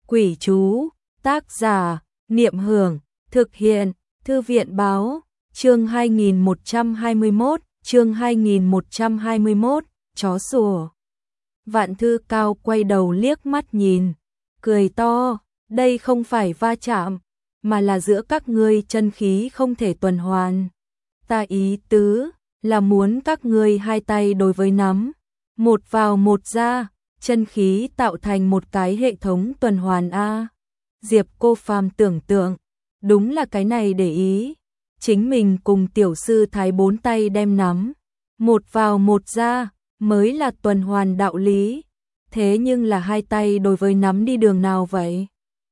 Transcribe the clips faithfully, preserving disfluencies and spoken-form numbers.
Quỷ chú, tác giả, Niệm Hưởng, thực hiện, Thư viện báo, chương hai nghìn một trăm hai mươi mốt, chương hai nghìn một trăm hai mươi mốt, chó sủa. Vạn Thư Cao quay đầu liếc mắt nhìn, cười to, đây không phải va chạm, mà là giữa các ngươi chân khí không thể tuần hoàn. Ta ý tứ là muốn các ngươi hai tay đối với nắm, một vào một ra, chân khí tạo thành một cái hệ thống tuần hoàn a. Diệp Cô Phàm tưởng tượng, đúng là cái này để ý, chính mình cùng tiểu sư thái bốn tay đem nắm, một vào một ra, mới là tuần hoàn đạo lý. Thế nhưng là hai tay đối với nắm đi đường nào vậy?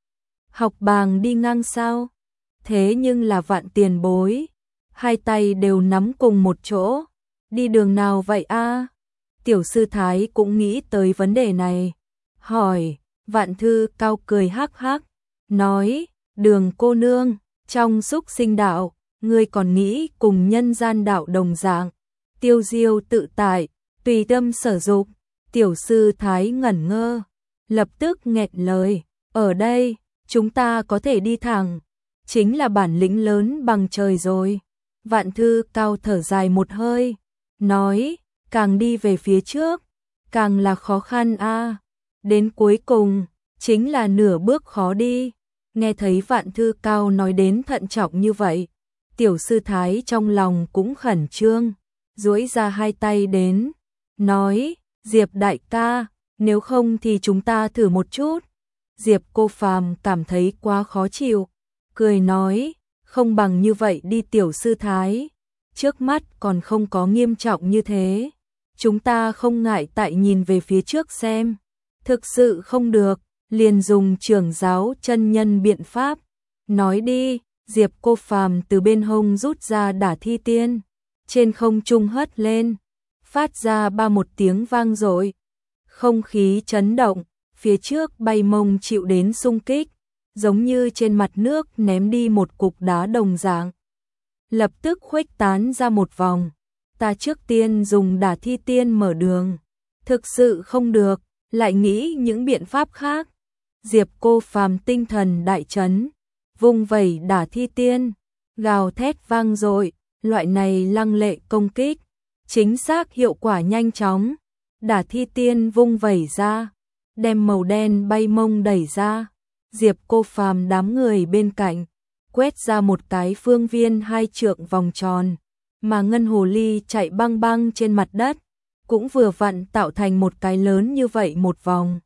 Học bàng đi ngang sao? Thế nhưng là Vạn tiền bối, hai tay đều nắm cùng một chỗ, đi đường nào vậy a? Tiểu sư thái cũng nghĩ tới vấn đề này, hỏi. Vạn Thư Cao cười hắc hắc, nói, Đường cô nương, trong xúc sinh đạo, ngươi còn nghĩ cùng nhân gian đạo đồng dạng, tiêu diêu tự tại, tùy tâm sở dục. Tiểu sư thái ngẩn ngơ, lập tức nghẹn lời, ở đây, chúng ta có thể đi thẳng, chính là bản lĩnh lớn bằng trời rồi. Vạn Thư Cao thở dài một hơi, nói, càng đi về phía trước, càng là khó khăn a, đến cuối cùng, chính là nửa bước khó đi. Nghe thấy Vạn Thư Cao nói đến thận trọng như vậy, tiểu sư thái trong lòng cũng khẩn trương, duỗi ra hai tay đến, nói, Diệp đại ca, nếu không thì chúng ta thử một chút. Diệp Cô Phàm cảm thấy quá khó chịu, cười nói, không bằng như vậy đi tiểu sư thái, trước mắt còn không có nghiêm trọng như thế, chúng ta không ngại tại nhìn về phía trước xem, thực sự không được, liền dùng trưởng giáo chân nhân biện pháp. Nói đi. Diệp Cô Phàm từ bên hông rút ra Đả Thi Tiên, trên không trung hất lên, phát ra ba một tiếng vang dội, không khí chấn động, phía trước bay mông chịu đến xung kích, giống như trên mặt nước ném đi một cục đá đồng dạng, lập tức khuếch tán ra một vòng. Ta trước tiên dùng Đả Thi Tiên mở đường, thực sự không được, lại nghĩ những biện pháp khác. Diệp Cô Phàm tinh thần đại chấn, vung vẩy Đả Thi Tiên, gào thét vang dội, loại này lăng lệ công kích, chính xác hiệu quả nhanh chóng. Đả Thi Tiên vung vẩy ra, đem màu đen bay mông đẩy ra, Diệp Cô Phàm đám người bên cạnh, quét ra một cái phương viên hai trượng vòng tròn, mà ngân hồ ly chạy băng băng trên mặt đất, cũng vừa vặn tạo thành một cái lớn như vậy một vòng.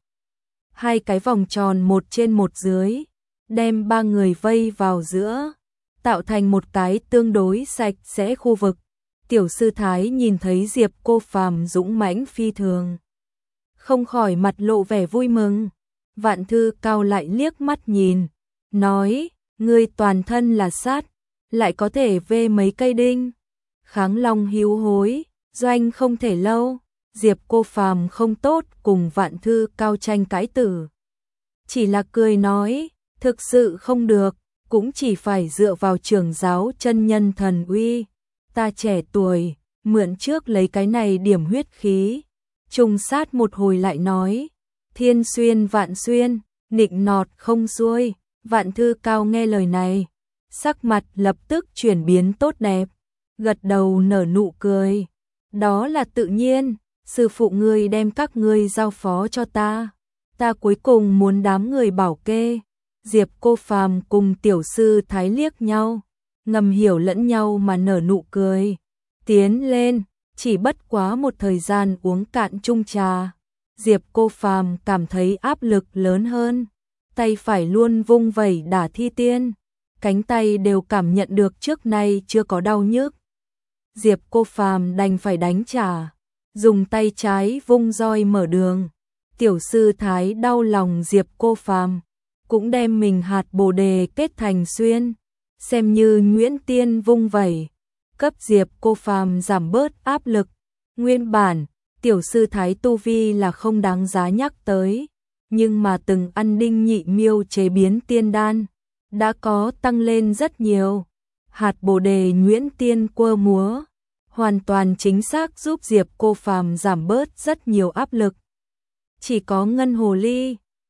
Hai cái vòng tròn một trên một dưới, đem ba người vây vào giữa, tạo thành một cái tương đối sạch sẽ khu vực. Tiểu sư thái nhìn thấy Diệp Cô Phàm dũng mãnh phi thường, không khỏi mặt lộ vẻ vui mừng. Vạn Thư Cao lại liếc mắt nhìn, nói, ngươi toàn thân là sát, lại có thể vê mấy cây đinh. Kháng Long hữu hối, doanh không thể lâu. Diệp Cô Phàm không tốt cùng Vạn Thư Cao tranh cãi tử, chỉ là cười nói, thực sự không được, cũng chỉ phải dựa vào trưởng giáo chân nhân thần uy. Ta trẻ tuổi, mượn trước lấy cái này điểm huyết khí. Trùng sát một hồi lại nói, thiên xuyên vạn xuyên, nịnh nọt không xuôi. Vạn Thư Cao nghe lời này, sắc mặt lập tức chuyển biến tốt đẹp, gật đầu nở nụ cười. Đó là tự nhiên, sư phụ ngươi đem các ngươi giao phó cho ta, ta cuối cùng muốn đám người bảo kê. Diệp Cô Phàm cùng tiểu sư thái liếc nhau, ngầm hiểu lẫn nhau mà nở nụ cười, tiến lên, chỉ bất quá một thời gian uống cạn chung trà, Diệp Cô Phàm cảm thấy áp lực lớn hơn, tay phải luôn vung vẩy Đả Thi Tiên, cánh tay đều cảm nhận được trước nay chưa có đau nhức. Diệp Cô Phàm đành phải đánh trả, dùng tay trái vung roi mở đường. Tiểu sư thái đau lòng Diệp Cô Phàm, cũng đem mình hạt bồ đề kết thành xuyên, xem như Nguyễn Tiên vung vẩy, cấp Diệp Cô Phàm giảm bớt áp lực. Nguyên bản, tiểu sư thái tu vi là không đáng giá nhắc tới, nhưng mà từng ăn đinh nhị miêu chế biến tiên đan, đã có tăng lên rất nhiều. Hạt bồ đề Nguyễn Tiên quơ múa, hoàn toàn chính xác giúp Diệp Cô Phàm giảm bớt rất nhiều áp lực. Chỉ có ngân hồ ly,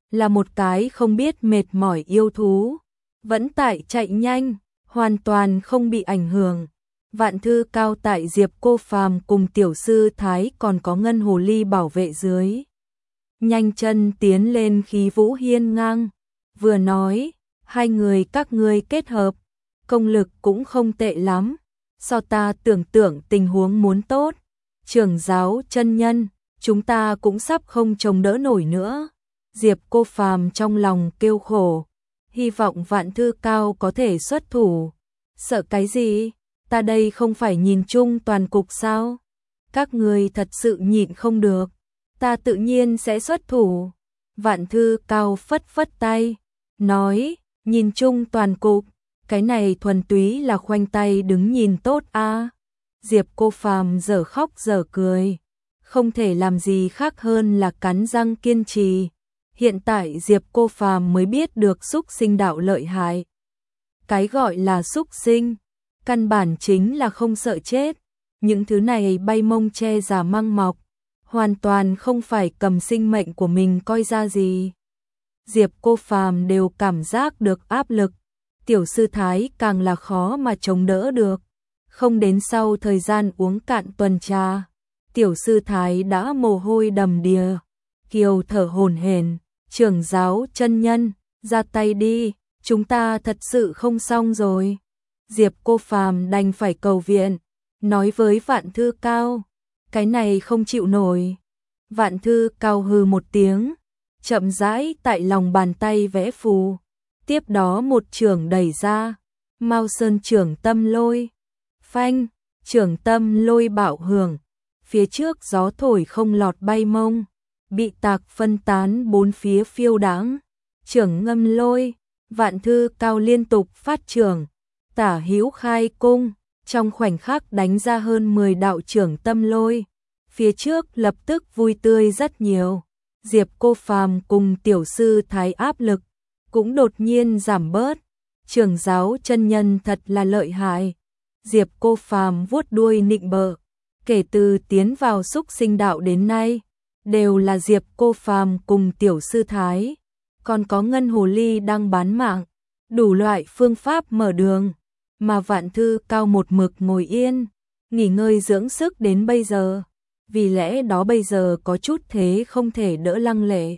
là một cái không biết mệt mỏi yêu thú, vẫn tại chạy nhanh, hoàn toàn không bị ảnh hưởng. Vạn Thư Cao tại Diệp Cô Phàm cùng tiểu sư Thái còn có Ngân Hồ Ly bảo vệ dưới. Nhanh chân tiến lên khí vũ hiên ngang, vừa nói, hai người các ngươi kết hợp, công lực cũng không tệ lắm, so ta tưởng tượng tình huống muốn tốt. Trưởng giáo chân nhân, chúng ta cũng sắp không chống đỡ nổi nữa. Diệp Cô Phàm trong lòng kêu khổ, hy vọng Vạn Thư Cao có thể xuất thủ. Sợ cái gì? Ta đây không phải nhìn chung toàn cục sao? Các người thật sự nhịn không được, ta tự nhiên sẽ xuất thủ. Vạn Thư Cao phất phất tay, nói, nhìn chung toàn cục, cái này thuần túy là khoanh tay đứng nhìn tốt a. Diệp Cô Phàm dở khóc dở cười, không thể làm gì khác hơn là cắn răng kiên trì. Hiện tại Diệp Cô Phàm mới biết được xúc sinh đạo lợi hại. Cái gọi là xúc sinh, căn bản chính là không sợ chết. Những thứ này bay mông che giả măng mọc, hoàn toàn không phải cầm sinh mệnh của mình coi ra gì. Diệp Cô Phàm đều cảm giác được áp lực, tiểu sư Thái càng là khó mà chống đỡ được. Không đến sau thời gian uống cạn tuần trà, tiểu sư Thái đã mồ hôi đầm đìa, kiều thở hổn hển. Trưởng giáo chân nhân, ra tay đi, chúng ta thật sự không xong rồi. Diệp Cô Phàm đành phải cầu viện, nói với Vạn Thư Cao, cái này không chịu nổi. Vạn Thư Cao hừ một tiếng, chậm rãi tại lòng bàn tay vẽ phù, tiếp đó một chưởng đẩy ra, Mao Sơn Chưởng Tâm Lôi. Phanh, chưởng tâm lôi bạo hưởng, phía trước gió thổi không lọt bay mông, bị tạc phân tán bốn phía phiêu đãng. Chưởng ngâm lôi, Vạn Thư Cao liên tục phát chưởng, tả hữu khai cung, trong khoảnh khắc đánh ra hơn mười đạo chưởng tâm lôi. Phía trước lập tức vui tươi rất nhiều. Diệp Cô Phàm cùng tiểu sư Thái áp lực cũng đột nhiên giảm bớt. Trưởng giáo chân nhân thật là lợi hại. Diệp Cô Phàm vuốt đuôi nịnh bợ, kể từ tiến vào xúc sinh đạo đến nay, đều là Diệp Cô Phàm cùng tiểu sư Thái, còn có Ngân Hồ Ly đang bán mạng, đủ loại phương pháp mở đường, mà Vạn Thư Cao một mực ngồi yên, nghỉ ngơi dưỡng sức đến bây giờ, vì lẽ đó bây giờ có chút thế không thể đỡ lăng lệ.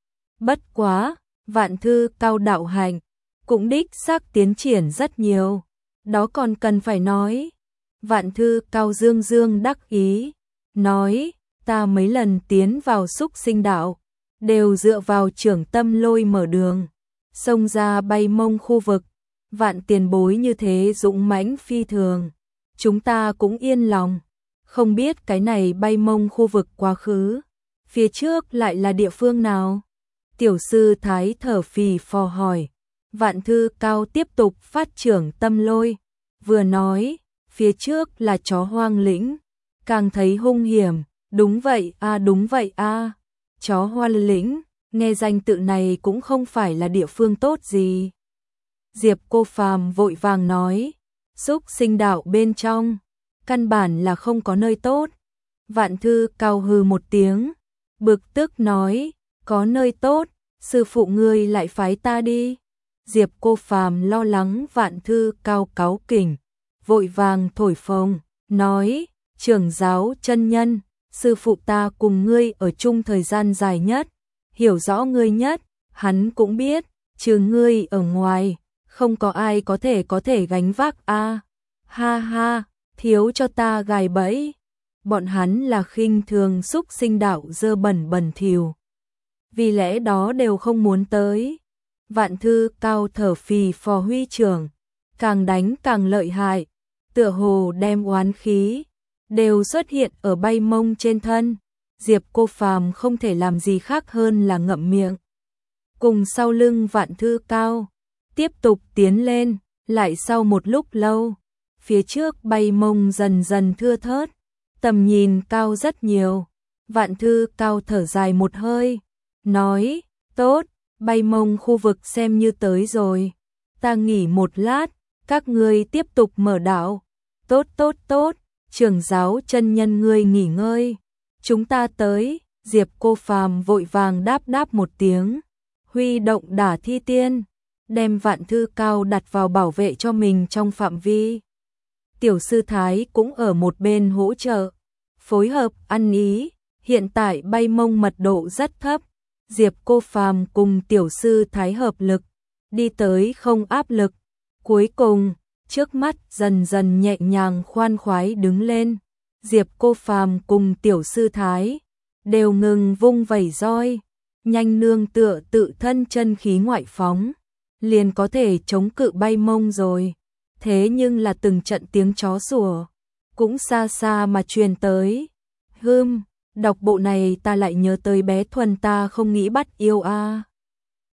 Bất quá, Vạn Thư Cao đạo hành, cũng đích xác tiến triển rất nhiều, đó còn cần phải nói. Vạn Thư Cao dương dương đắc ý, nói, ta mấy lần tiến vào xúc sinh đạo, đều dựa vào chưởng tâm lôi mở đường, xông ra bay mông khu vực. Vạn tiền bối như thế dũng mãnh phi thường, chúng ta cũng yên lòng. Không biết cái này bay mông khu vực quá khứ, phía trước lại là địa phương nào? Tiểu sư Thái thở phì phò hỏi. Vạn Thư Cao tiếp tục phát chưởng tâm lôi, vừa nói, phía trước là chó hoang lĩnh, càng thấy hung hiểm. Đúng vậy a à, đúng vậy a à. Chó hoang lĩnh, nghe danh tự này cũng không phải là địa phương tốt gì. Diệp Cô Phàm vội vàng nói, xúc sinh đạo bên trong, căn bản là không có nơi tốt. Vạn Thư Cao hừ một tiếng, bực tức nói, có nơi tốt, sư phụ ngươi lại phái ta đi. Diệp Cô Phàm lo lắng Vạn Thư Cao cáu kỉnh, vội vàng thổi phồng, nói, trưởng giáo chân nhân, sư phụ ta cùng ngươi ở chung thời gian dài nhất, hiểu rõ ngươi nhất, hắn cũng biết, trừ ngươi ở ngoài, không có ai có thể có thể gánh vác a. À, ha ha, thiếu cho ta gài bẫy. Bọn hắn là khinh thường xúc sinh đạo dơ bẩn bẩn thỉu, vì lẽ đó đều không muốn tới. Vạn Thư Cao thở phì phò huy trưởng, càng đánh càng lợi hại, tựa hồ đem oán khí đều xuất hiện ở bay mông trên thân. Diệp Cô Phàm không thể làm gì khác hơn là ngậm miệng, cùng sau lưng Vạn Thư Cao tiếp tục tiến lên. Lại sau một lúc lâu, phía trước bay mông dần dần thưa thớt, tầm nhìn cao rất nhiều. Vạn Thư Cao thở dài một hơi, nói, tốt, bay mông khu vực xem như tới rồi, ta nghỉ một lát, các ngươi tiếp tục mở đạo. Tốt tốt tốt, trưởng giáo chân nhân ngươi nghỉ ngơi, chúng ta tới. Diệp Cô Phàm vội vàng đáp đáp một tiếng, huy động đả thi tiên, đem vạn thư cao đặt vào bảo vệ cho mình trong phạm vi. Tiểu sư Thái cũng ở một bên hỗ trợ, phối hợp ăn ý, hiện tại bay mông mật độ rất thấp, Diệp Cô Phàm cùng tiểu sư Thái hợp lực, đi tới không áp lực, cuối cùng, trước mắt dần dần nhẹ nhàng khoan khoái đứng lên, Diệp Cô Phàm cùng tiểu sư Thái đều ngừng vung vẩy roi, nhanh nương tựa tự thân chân khí ngoại phóng, liền có thể chống cự bay mông rồi. Thế nhưng là từng trận tiếng chó sủa cũng xa xa mà truyền tới. Hừm, đọc bộ này ta lại nhớ tới bé Thuần ta không nghĩ bắt yêu a. À.